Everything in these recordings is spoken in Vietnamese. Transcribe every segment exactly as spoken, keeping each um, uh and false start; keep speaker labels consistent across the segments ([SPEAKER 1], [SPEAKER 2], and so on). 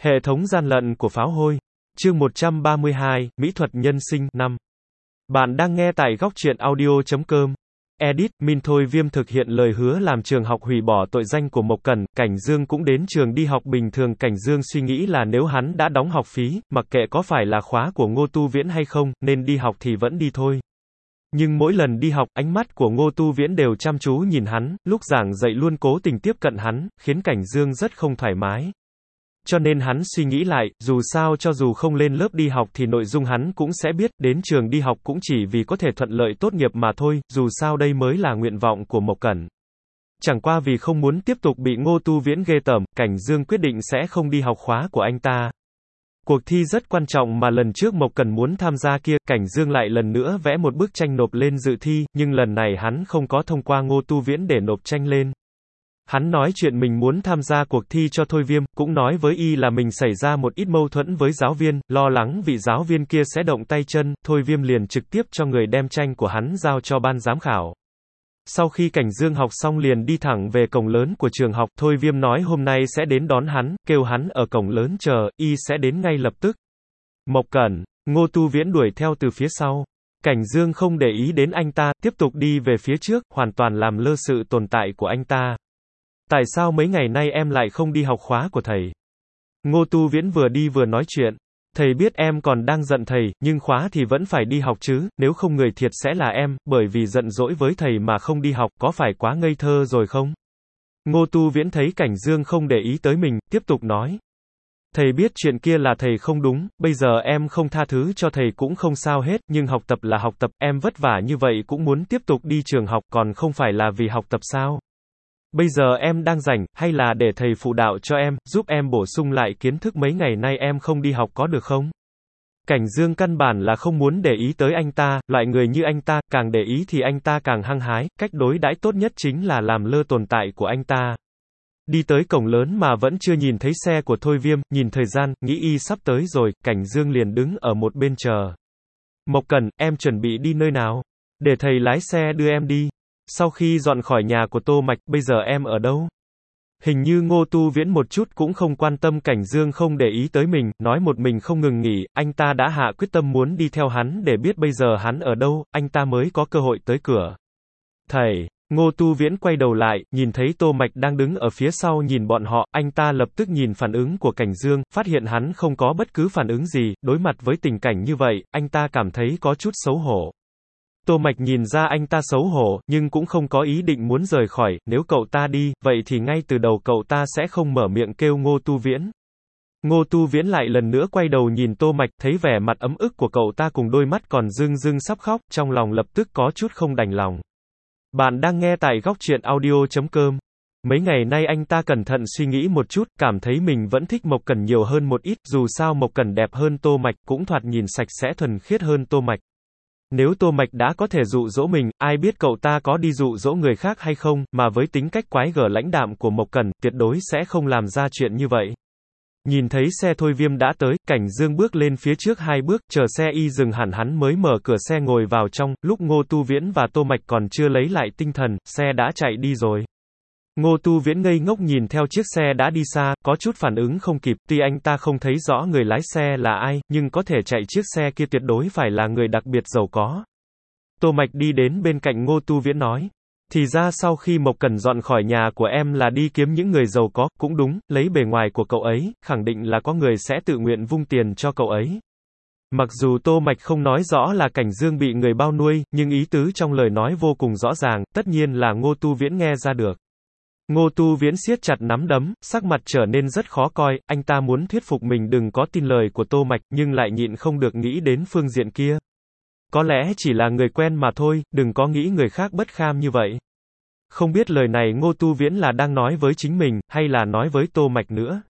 [SPEAKER 1] Hệ thống gian lận của pháo hôi. Chương một trăm ba mươi hai, Mỹ thuật nhân sinh, năm. Bạn đang nghe tại góc truyện audio chấm com. Edit, Min Thôi Viêm thực hiện lời hứa làm trường học hủy bỏ tội danh của Mộc Cẩn, Cảnh Dương cũng đến trường đi học bình thường. Cảnh Dương suy nghĩ là nếu hắn đã đóng học phí, mặc kệ có phải là khóa của Ngô Tu Viễn hay không, nên đi học thì vẫn đi thôi. Nhưng mỗi lần đi học, ánh mắt của Ngô Tu Viễn đều chăm chú nhìn hắn, lúc giảng dạy luôn cố tình tiếp cận hắn, khiến Cảnh Dương rất không thoải mái. Cho nên hắn suy nghĩ lại, dù sao cho dù không lên lớp đi học thì nội dung hắn cũng sẽ biết, đến trường đi học cũng chỉ vì có thể thuận lợi tốt nghiệp mà thôi, dù sao đây mới là nguyện vọng của Mộc Cẩn. Chẳng qua vì không muốn tiếp tục bị Ngô Tu Viễn ghê tởm, Cảnh Dương quyết định sẽ không đi học khóa của anh ta. Cuộc thi rất quan trọng mà lần trước Mộc Cẩn muốn tham gia kia, Cảnh Dương lại lần nữa vẽ một bức tranh nộp lên dự thi, nhưng lần này hắn không có thông qua Ngô Tu Viễn để nộp tranh lên. Hắn nói chuyện mình muốn tham gia cuộc thi cho Thôi Viêm, cũng nói với y là mình xảy ra một ít mâu thuẫn với giáo viên, lo lắng vị giáo viên kia sẽ động tay chân, Thôi Viêm liền trực tiếp cho người đem tranh của hắn giao cho ban giám khảo. Sau khi Cảnh Dương học xong liền đi thẳng về cổng lớn của trường học, Thôi Viêm nói hôm nay sẽ đến đón hắn, kêu hắn ở cổng lớn chờ, y sẽ đến ngay lập tức. Mộc Cẩn, Ngô Tu Viễn đuổi theo từ phía sau. Cảnh Dương không để ý đến anh ta, tiếp tục đi về phía trước, hoàn toàn làm lơ sự tồn tại của anh ta. Tại sao mấy ngày nay em lại không đi học khóa của thầy? Ngô Tu Viễn vừa đi vừa nói chuyện. Thầy biết em còn đang giận thầy, nhưng khóa thì vẫn phải đi học chứ, nếu không người thiệt sẽ là em, bởi vì giận dỗi với thầy mà không đi học, có phải quá ngây thơ rồi không? Ngô Tu Viễn thấy Cảnh Dương không để ý tới mình, tiếp tục nói. Thầy biết chuyện kia là thầy không đúng, bây giờ em không tha thứ cho thầy cũng không sao hết, nhưng học tập là học tập, em vất vả như vậy cũng muốn tiếp tục đi trường học, còn không phải là vì học tập sao? Bây giờ em đang rảnh, hay là để thầy phụ đạo cho em, giúp em bổ sung lại kiến thức mấy ngày nay em không đi học có được không? Cảnh Dương căn bản là không muốn để ý tới anh ta, loại người như anh ta, càng để ý thì anh ta càng hăng hái, cách đối đãi tốt nhất chính là làm lơ tồn tại của anh ta. Đi tới cổng lớn mà vẫn chưa nhìn thấy xe của Thôi Viêm, nhìn thời gian, nghĩ y sắp tới rồi, Cảnh Dương liền đứng ở một bên chờ. Mộc Cẩn, em chuẩn bị đi nơi nào? Để thầy lái xe đưa em đi. Sau khi dọn khỏi nhà của Tô Mạch, bây giờ em ở đâu? Hình như Ngô Tu Viễn một chút cũng không quan tâm Cảnh Dương không để ý tới mình, nói một mình không ngừng nghỉ, anh ta đã hạ quyết tâm muốn đi theo hắn để biết bây giờ hắn ở đâu, anh ta mới có cơ hội tới cửa. Thầy, Ngô Tu Viễn quay đầu lại, nhìn thấy Tô Mạch đang đứng ở phía sau nhìn bọn họ, anh ta lập tức nhìn phản ứng của Cảnh Dương, phát hiện hắn không có bất cứ phản ứng gì, đối mặt với tình cảnh như vậy, anh ta cảm thấy có chút xấu hổ. Tô Mạch nhìn ra anh ta xấu hổ, nhưng cũng không có ý định muốn rời khỏi, nếu cậu ta đi, vậy thì ngay từ đầu cậu ta sẽ không mở miệng kêu Ngô Tu Viễn. Ngô Tu Viễn lại lần nữa quay đầu nhìn Tô Mạch, thấy vẻ mặt ấm ức của cậu ta cùng đôi mắt còn rưng rưng sắp khóc, trong lòng lập tức có chút không đành lòng. Bạn đang nghe tại góc truyện audio chấm com. Mấy ngày nay anh ta cẩn thận suy nghĩ một chút, cảm thấy mình vẫn thích Mộc Cẩn nhiều hơn một ít, dù sao Mộc Cẩn đẹp hơn Tô Mạch, cũng thoạt nhìn sạch sẽ thuần khiết hơn Tô Mạch. Nếu Tô Mạch đã có thể dụ dỗ mình, ai biết cậu ta có đi dụ dỗ người khác hay không, mà với tính cách quái gở lãnh đạm của Mộc Cẩn, tuyệt đối sẽ không làm ra chuyện như vậy. Nhìn thấy xe Thôi Viêm đã tới, Cảnh Dương bước lên phía trước hai bước, chờ xe y dừng hẳn hắn mới mở cửa xe ngồi vào trong, lúc Ngô Tu Viễn và Tô Mạch còn chưa lấy lại tinh thần, xe đã chạy đi rồi. Ngô Tu Viễn ngây ngốc nhìn theo chiếc xe đã đi xa, có chút phản ứng không kịp, tuy anh ta không thấy rõ người lái xe là ai, nhưng có thể chạy chiếc xe kia tuyệt đối phải là người đặc biệt giàu có. Tô Mạch đi đến bên cạnh Ngô Tu Viễn nói, thì ra sau khi Mộc Cẩn dọn khỏi nhà của em là đi kiếm những người giàu có, cũng đúng, lấy bề ngoài của cậu ấy, khẳng định là có người sẽ tự nguyện vung tiền cho cậu ấy. Mặc dù Tô Mạch không nói rõ là Cảnh Dương bị người bao nuôi, nhưng ý tứ trong lời nói vô cùng rõ ràng, tất nhiên là Ngô Tu Viễn nghe ra được. Ngô Tu Viễn siết chặt nắm đấm, sắc mặt trở nên rất khó coi, anh ta muốn thuyết phục mình đừng có tin lời của Tô Mạch, nhưng lại nhịn không được nghĩ đến phương diện kia. Có lẽ chỉ là người quen mà thôi, đừng có nghĩ người khác bất kham như vậy. Không biết lời này Ngô Tu Viễn là đang nói với chính mình, hay là nói với Tô Mạch nữa.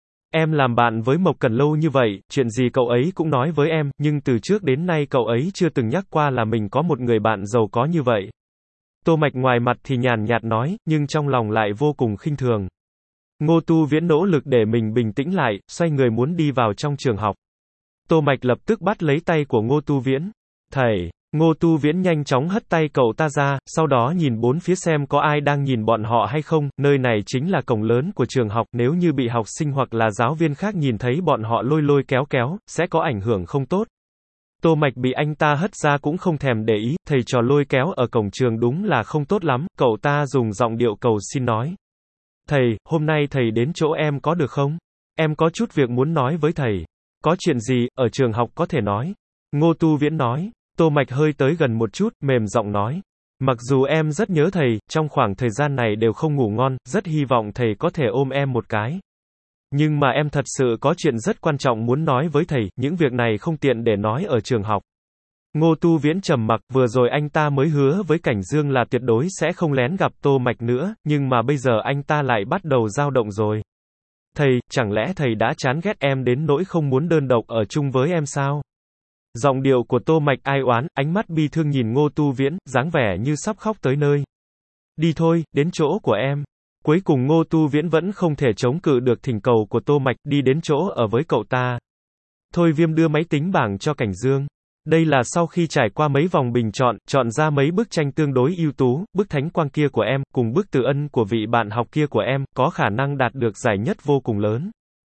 [SPEAKER 1] Em làm bạn với Mộc Cẩn lâu như vậy, chuyện gì cậu ấy cũng nói với em, nhưng từ trước đến nay cậu ấy chưa từng nhắc qua là mình có một người bạn giàu có như vậy. Tô Mạch ngoài mặt thì nhàn nhạt nói, nhưng trong lòng lại vô cùng khinh thường. Ngô Tu Viễn nỗ lực để mình bình tĩnh lại, xoay người muốn đi vào trong trường học. Tô Mạch lập tức bắt lấy tay của Ngô Tu Viễn. Thầy, Ngô Tu Viễn nhanh chóng hất tay cậu ta ra, sau đó nhìn bốn phía xem có ai đang nhìn bọn họ hay không, nơi này chính là cổng lớn của trường học, nếu như bị học sinh hoặc là giáo viên khác nhìn thấy bọn họ lôi lôi kéo kéo, sẽ có ảnh hưởng không tốt. Tô Mạch bị anh ta hất ra cũng không thèm để ý, thầy trò lôi kéo ở cổng trường đúng là không tốt lắm, cậu ta dùng giọng điệu cầu xin nói. Thầy, hôm nay thầy đến chỗ em có được không? Em có chút việc muốn nói với thầy. Có chuyện gì, ở trường học có thể nói. Ngô Tu Viễn nói. Tô Mạch hơi tới gần một chút, mềm giọng nói. Mặc dù em rất nhớ thầy, trong khoảng thời gian này đều không ngủ ngon, rất hy vọng thầy có thể ôm em một cái. Nhưng mà em thật sự có chuyện rất quan trọng muốn nói với thầy, những việc này không tiện để nói ở trường học. Ngô Tu Viễn trầm mặc, vừa rồi anh ta mới hứa với Cảnh Dương là tuyệt đối sẽ không lén gặp Tô Mạch nữa, nhưng mà bây giờ anh ta lại bắt đầu dao động rồi. Thầy, chẳng lẽ thầy đã chán ghét em đến nỗi không muốn đơn độc ở chung với em sao? Giọng điệu của Tô Mạch ai oán, ánh mắt bi thương nhìn Ngô Tu Viễn, dáng vẻ như sắp khóc tới nơi. Đi thôi, đến chỗ của em. Cuối cùng Ngô Tu Viễn vẫn không thể chống cự được thỉnh cầu của Tô Mạch, đi đến chỗ ở với cậu ta. Thôi Viêm đưa máy tính bảng cho Cảnh Dương. Đây là sau khi trải qua mấy vòng bình chọn, chọn ra mấy bức tranh tương đối ưu tú, bức thánh quang kia của em, cùng bức từ ân của vị bạn học kia của em, có khả năng đạt được giải nhất vô cùng lớn.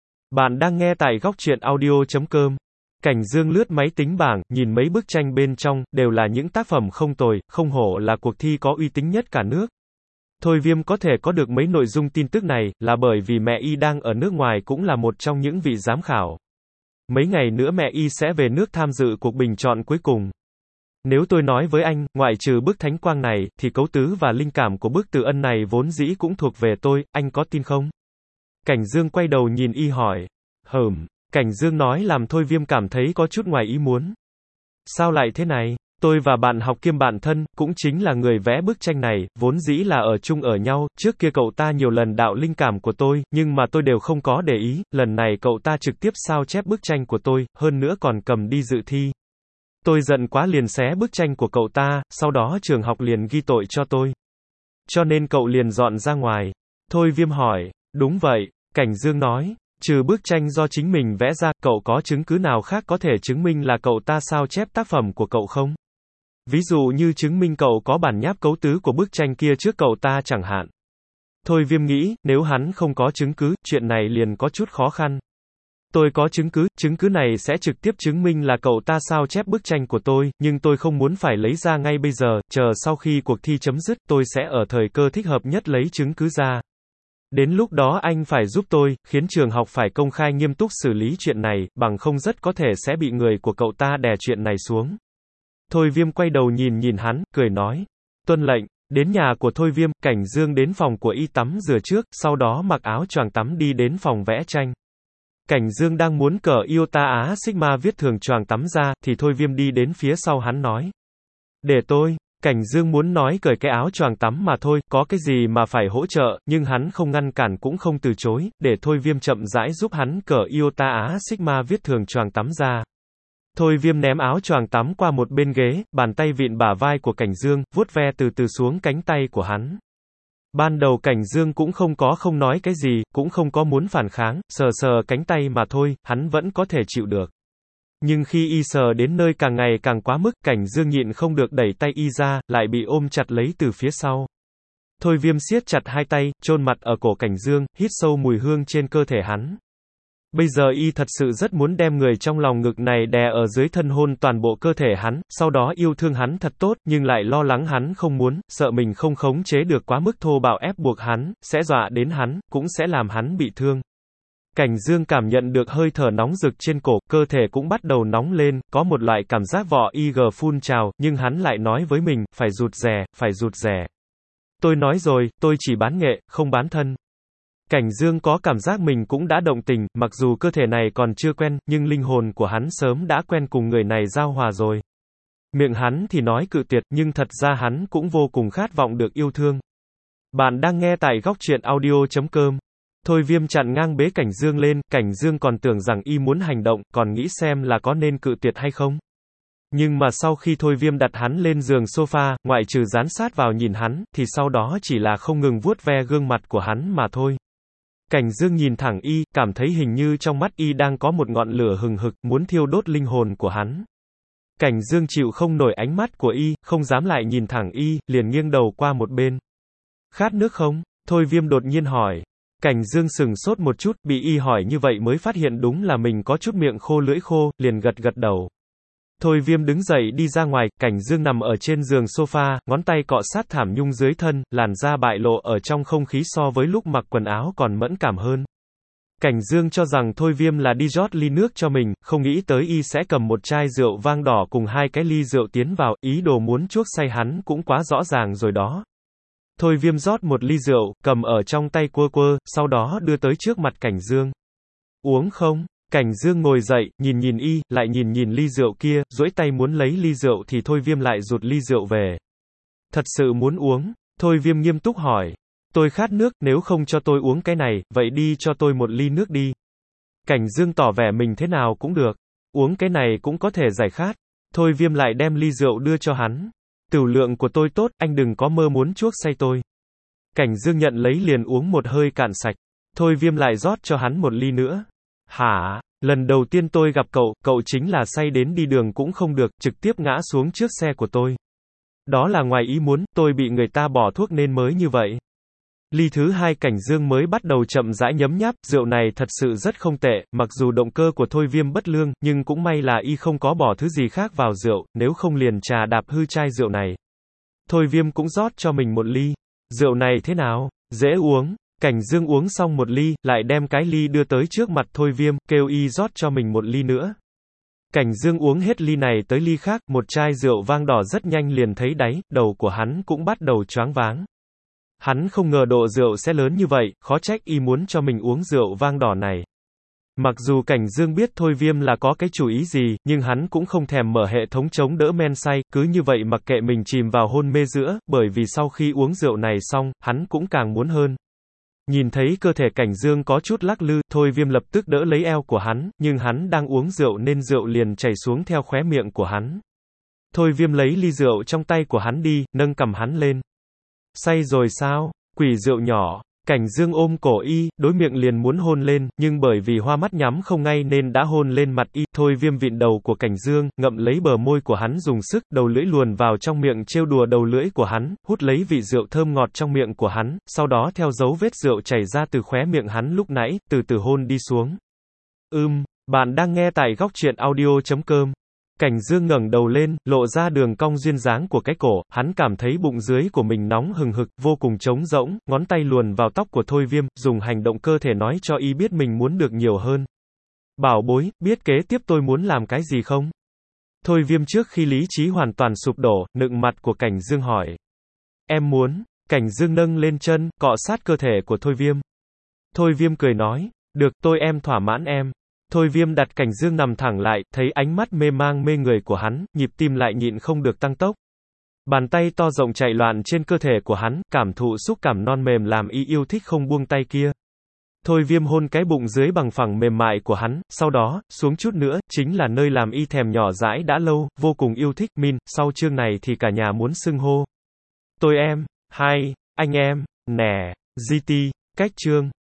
[SPEAKER 1] Bạn đang nghe tại góc truyện audio chấm com. Cảnh Dương lướt máy tính bảng, nhìn mấy bức tranh bên trong, đều là những tác phẩm không tồi, không hổ là cuộc thi có uy tín nhất cả nước. Thôi Viêm có thể có được mấy nội dung tin tức này, là bởi vì mẹ y đang ở nước ngoài cũng là một trong những vị giám khảo. Mấy ngày nữa mẹ y sẽ về nước tham dự cuộc bình chọn cuối cùng. Nếu tôi nói với anh, ngoại trừ bức thánh quang này, thì cấu tứ và linh cảm của bức từ ân này vốn dĩ cũng thuộc về tôi, anh có tin không? Cảnh Dương quay đầu nhìn y hỏi. Hừm. Cảnh Dương nói làm Thôi Viêm cảm thấy có chút ngoài ý muốn. Sao lại thế này? Tôi và bạn học kiêm bạn thân, cũng chính là người vẽ bức tranh này, vốn dĩ là ở chung ở nhau, trước kia cậu ta nhiều lần đạo linh cảm của tôi, nhưng mà tôi đều không có để ý, lần này cậu ta trực tiếp sao chép bức tranh của tôi, hơn nữa còn cầm đi dự thi. Tôi giận quá liền xé bức tranh của cậu ta, sau đó trường học liền ghi tội cho tôi. Cho nên cậu liền dọn ra ngoài. Thôi Viêm hỏi. Đúng vậy, Cảnh Dương nói. Trừ bức tranh do chính mình vẽ ra, cậu có chứng cứ nào khác có thể chứng minh là cậu ta sao chép tác phẩm của cậu không? Ví dụ như chứng minh cậu có bản nháp cấu tứ của bức tranh kia trước cậu ta chẳng hạn. Thôi Viêm nghĩ, nếu hắn không có chứng cứ, chuyện này liền có chút khó khăn. Tôi có chứng cứ, chứng cứ này sẽ trực tiếp chứng minh là cậu ta sao chép bức tranh của tôi, nhưng tôi không muốn phải lấy ra ngay bây giờ, chờ sau khi cuộc thi chấm dứt, tôi sẽ ở thời cơ thích hợp nhất lấy chứng cứ ra. Đến lúc đó anh phải giúp tôi, khiến trường học phải công khai nghiêm túc xử lý chuyện này, bằng không rất có thể sẽ bị người của cậu ta đè chuyện này xuống. Thôi Viêm quay đầu nhìn nhìn hắn, cười nói. Tuân lệnh. Đến nhà của Thôi Viêm, Cảnh Dương đến phòng của y tắm rửa trước, sau đó mặc áo choàng tắm đi đến phòng vẽ tranh. Cảnh Dương đang muốn cờ Iota Á Sigma viết thường choàng tắm ra, thì Thôi Viêm đi đến phía sau hắn nói. Để tôi. Cảnh Dương muốn nói cởi cái áo choàng tắm mà thôi, có cái gì mà phải hỗ trợ, nhưng hắn không ngăn cản cũng không từ chối, để Thôi Viêm chậm rãi giúp hắn cởi Iota Á Sigma viết thường choàng tắm ra. Thôi Viêm ném áo choàng tắm qua một bên ghế, bàn tay vịn bả vai của Cảnh Dương, vuốt ve từ từ xuống cánh tay của hắn. Ban đầu Cảnh Dương cũng không có không nói cái gì, cũng không có muốn phản kháng, sờ sờ cánh tay mà thôi, hắn vẫn có thể chịu được. Nhưng khi y sờ đến nơi càng ngày càng quá mức, Cảnh Dương nhịn không được đẩy tay y ra, lại bị ôm chặt lấy từ phía sau. Thôi Viêm siết chặt hai tay, chôn mặt ở cổ Cảnh Dương, hít sâu mùi hương trên cơ thể hắn. Bây giờ y thật sự rất muốn đem người trong lòng ngực này đè ở dưới thân hôn toàn bộ cơ thể hắn, sau đó yêu thương hắn thật tốt, nhưng lại lo lắng hắn không muốn, sợ mình không khống chế được quá mức thô bạo ép buộc hắn, sẽ dọa đến hắn, cũng sẽ làm hắn bị thương. Cảnh Dương cảm nhận được hơi thở nóng rực trên cổ, cơ thể cũng bắt đầu nóng lên, có một loại cảm giác vỏ i giê phun trào, nhưng hắn lại nói với mình, phải rụt rè, phải rụt rè. Tôi nói rồi, tôi chỉ bán nghệ, không bán thân. Cảnh Dương có cảm giác mình cũng đã động tình, mặc dù cơ thể này còn chưa quen, nhưng linh hồn của hắn sớm đã quen cùng người này giao hòa rồi. Miệng hắn thì nói cự tuyệt, nhưng thật ra hắn cũng vô cùng khát vọng được yêu thương. Bạn đang nghe tại góc truyện audio chấm com. Thôi Viêm chặn ngang bế Cảnh Dương lên, Cảnh Dương còn tưởng rằng y muốn hành động, còn nghĩ xem là có nên cự tuyệt hay không. Nhưng mà sau khi Thôi Viêm đặt hắn lên giường sofa, ngoại trừ dán sát vào nhìn hắn, thì sau đó chỉ là không ngừng vuốt ve gương mặt của hắn mà thôi. Cảnh Dương nhìn thẳng y, cảm thấy hình như trong mắt y đang có một ngọn lửa hừng hực, muốn thiêu đốt linh hồn của hắn. Cảnh Dương chịu không nổi ánh mắt của y, không dám lại nhìn thẳng y, liền nghiêng đầu qua một bên. Khát nước không? Thôi Viêm đột nhiên hỏi. Cảnh Dương sừng sốt một chút, bị y hỏi như vậy mới phát hiện đúng là mình có chút miệng khô lưỡi khô, liền gật gật đầu. Thôi Viêm đứng dậy đi ra ngoài, Cảnh Dương nằm ở trên giường sofa, ngón tay cọ sát thảm nhung dưới thân, làn da bại lộ ở trong không khí so với lúc mặc quần áo còn mẫn cảm hơn. Cảnh Dương cho rằng Thôi Viêm là đi rót ly nước cho mình, không nghĩ tới y sẽ cầm một chai rượu vang đỏ cùng hai cái ly rượu tiến vào, ý đồ muốn chuốc say hắn cũng quá rõ ràng rồi đó. Thôi Viêm rót một ly rượu, cầm ở trong tay quơ quơ, sau đó đưa tới trước mặt Cảnh Dương. Uống không? Cảnh Dương ngồi dậy, nhìn nhìn y, lại nhìn nhìn ly rượu kia, duỗi tay muốn lấy ly rượu thì Thôi Viêm lại rụt ly rượu về. Thật sự muốn uống? Thôi Viêm nghiêm túc hỏi. Tôi khát nước, nếu không cho tôi uống cái này, vậy đi cho tôi một ly nước đi. Cảnh Dương tỏ vẻ mình thế nào cũng được. Uống cái này cũng có thể giải khát. Thôi Viêm lại đem ly rượu đưa cho hắn. Tửu lượng của tôi tốt, anh đừng có mơ muốn chuốc say tôi. Cảnh Dương nhận lấy liền uống một hơi cạn sạch. Thôi Viêm lại rót cho hắn một ly nữa. Hả? Lần đầu tiên tôi gặp cậu, cậu chính là say đến đi đường cũng không được, trực tiếp ngã xuống trước xe của tôi. Đó là ngoài ý muốn, tôi bị người ta bỏ thuốc nên mới như vậy. Ly thứ hai Cảnh Dương mới bắt đầu chậm rãi nhấm nháp, rượu này thật sự rất không tệ, mặc dù động cơ của Thôi Viêm bất lương, nhưng cũng may là y không có bỏ thứ gì khác vào rượu, nếu không liền trà đạp hư chai rượu này. Thôi Viêm cũng rót cho mình một ly. Rượu này thế nào? Dễ uống. Cảnh Dương uống xong một ly, lại đem cái ly đưa tới trước mặt Thôi Viêm, kêu y rót cho mình một ly nữa. Cảnh Dương uống hết ly này tới ly khác, một chai rượu vang đỏ rất nhanh liền thấy đáy, đầu của hắn cũng bắt đầu choáng váng. Hắn không ngờ độ rượu sẽ lớn như vậy, khó trách y muốn cho mình uống rượu vang đỏ này. Mặc dù Cảnh Dương biết Thôi Viêm là có cái chủ ý gì, nhưng hắn cũng không thèm mở hệ thống chống đỡ men say, cứ như vậy mặc kệ mình chìm vào hôn mê giữa, bởi vì sau khi uống rượu này xong, hắn cũng càng muốn hơn. Nhìn thấy cơ thể Cảnh Dương có chút lắc lư, Thôi Viêm lập tức đỡ lấy eo của hắn, nhưng hắn đang uống rượu nên rượu liền chảy xuống theo khóe miệng của hắn. Thôi Viêm lấy ly rượu trong tay của hắn đi, nâng cầm hắn lên. Say rồi sao? Quỷ rượu nhỏ. Cảnh Dương ôm cổ y, đối miệng liền muốn hôn lên, nhưng bởi vì hoa mắt nhắm không ngay nên đã hôn lên mặt y. Thôi Viêm vịn đầu của Cảnh Dương, ngậm lấy bờ môi của hắn dùng sức, đầu lưỡi luồn vào trong miệng trêu đùa đầu lưỡi của hắn, hút lấy vị rượu thơm ngọt trong miệng của hắn, sau đó theo dấu vết rượu chảy ra từ khóe miệng hắn lúc nãy, từ từ hôn đi xuống. Ừm, bạn đang nghe tại góc truyện audio chấm com. Cảnh Dương ngẩng đầu lên, lộ ra đường cong duyên dáng của cái cổ, hắn cảm thấy bụng dưới của mình nóng hừng hực, vô cùng trống rỗng, ngón tay luồn vào tóc của Thôi Viêm, dùng hành động cơ thể nói cho y biết mình muốn được nhiều hơn. Bảo bối, biết kế tiếp tôi muốn làm cái gì không? Thôi Viêm trước khi lý trí hoàn toàn sụp đổ, nựng mặt của Cảnh Dương hỏi. Em muốn. Cảnh Dương nâng lên chân, cọ sát cơ thể của Thôi Viêm. Thôi Viêm cười nói, được, tôi em thỏa mãn em. Thôi Viêm đặt Cảnh Dương nằm thẳng lại, thấy ánh mắt mê mang mê người của hắn, nhịp tim lại nhịn không được tăng tốc. Bàn tay to rộng chạy loạn trên cơ thể của hắn, cảm thụ xúc cảm non mềm làm y yêu thích không buông tay kia. Thôi Viêm hôn cái bụng dưới bằng phẳng mềm mại của hắn, sau đó, xuống chút nữa, chính là nơi làm y thèm nhỏ dãi đã lâu, vô cùng yêu thích. Min, sau chương này thì cả nhà muốn xưng hô. Tôi em, hai, anh em, nè, giê tê, cách chương.